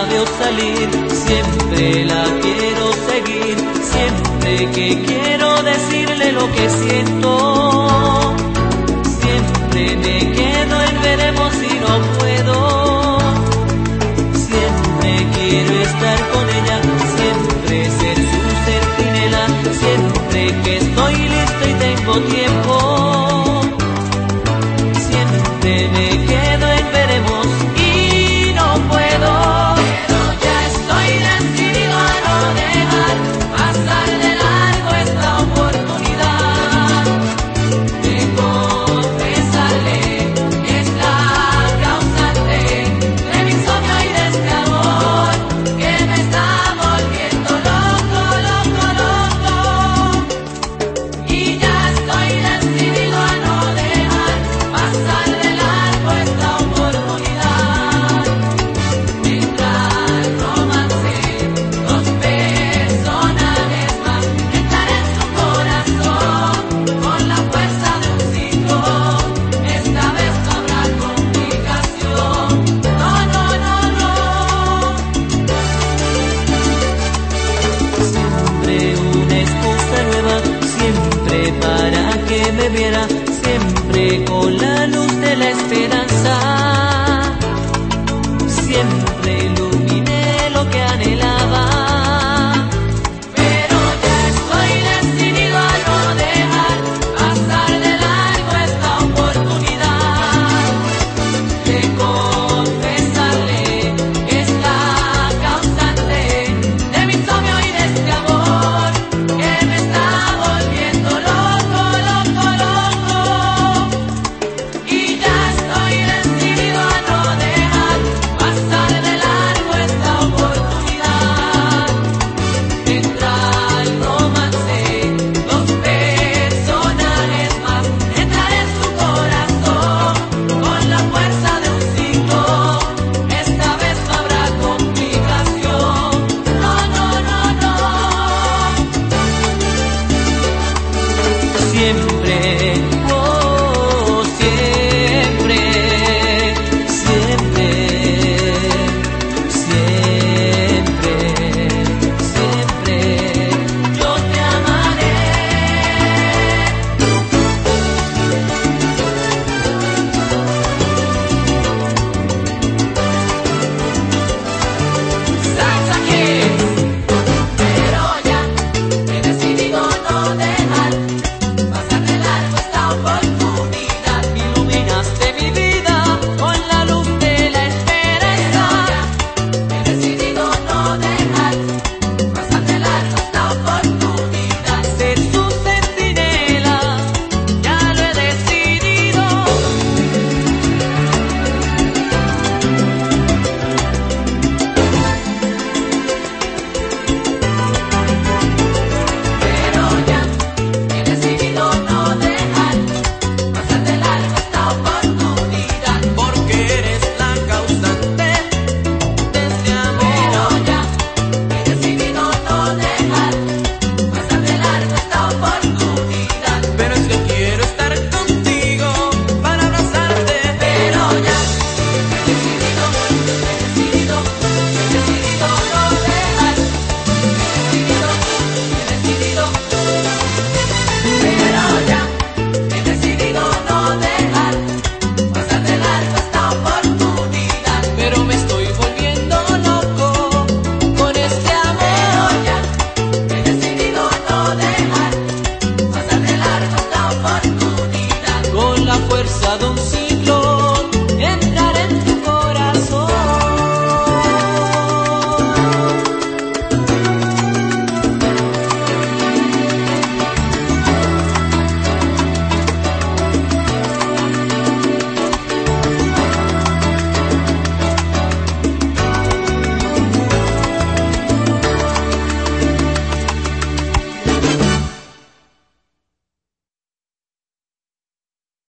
veo salir, siempre la quiero seguir, siempre que quiero decirle lo que siento, siempre me quedo en veremos y no puedo, siempre quiero estar con ella, siempre ser su centinela, siempre que estoy listo y tengo tiempo, siempre me quedo en veremos y no puedo. Pero ya estoy decidido a no dejar pasar de largo esta oportunidad de confesarle que es la causante de mi insomnio y de este amor que me está volviendo loco, loco, loco. Y ya estoy decidido a no dejar pasar de largo esta oportunidad. Mientras romance, dos personajes más, entrar en su corazón con la fuerza de un ciclo. Esta vez no habrá complicación. No, no, no, no. Siempre una excusa nueva, siempre para que me viera, siempre con la luz de la esperanza, siempre iluminé lo que anhelaba. Pero ya estoy decidido a no dejar pasar de largo esta oportunidad de confesarle que es la causante de mi insomnio y de este amor que me está volviendo loco, loco, loco. Y ya estoy decidido a no dejar pasar de largo esta oportunidad. Entra el romance, dos personajes más, entrar en su corazón con la fuerza de un ciclo. Esta vez no habrá complicación. No, no, no, no. Siempre, oh, siempre, siempre, siempre, siempre, yo te amaré. Salsa Kids. Pero ya he decidido no dejar pasar de largo esta oportunidad. Iluminaste mi vida con la luz de la esperanza. He decidido no dejar pasar de largo esta oportunidad. Ser su centinela, ya lo he decidido. Pero ya he decidido no dejar pasar de largo esta oportunidad. Porque eres la causante de este amor. Pero ya he decidido no dejar pasar de largo esta oportunidad. Pero es que quiero estar contigo para abrazarte. Pero ya he decidido no dejar. He decidido. Pero ya he decidido no dejar pasar de largo esta oportunidad. Pero me estoy volviendo loco con este amor. Pero ya he decidido no dejar pasar de largo esta oportunidad. Con la fuerza de un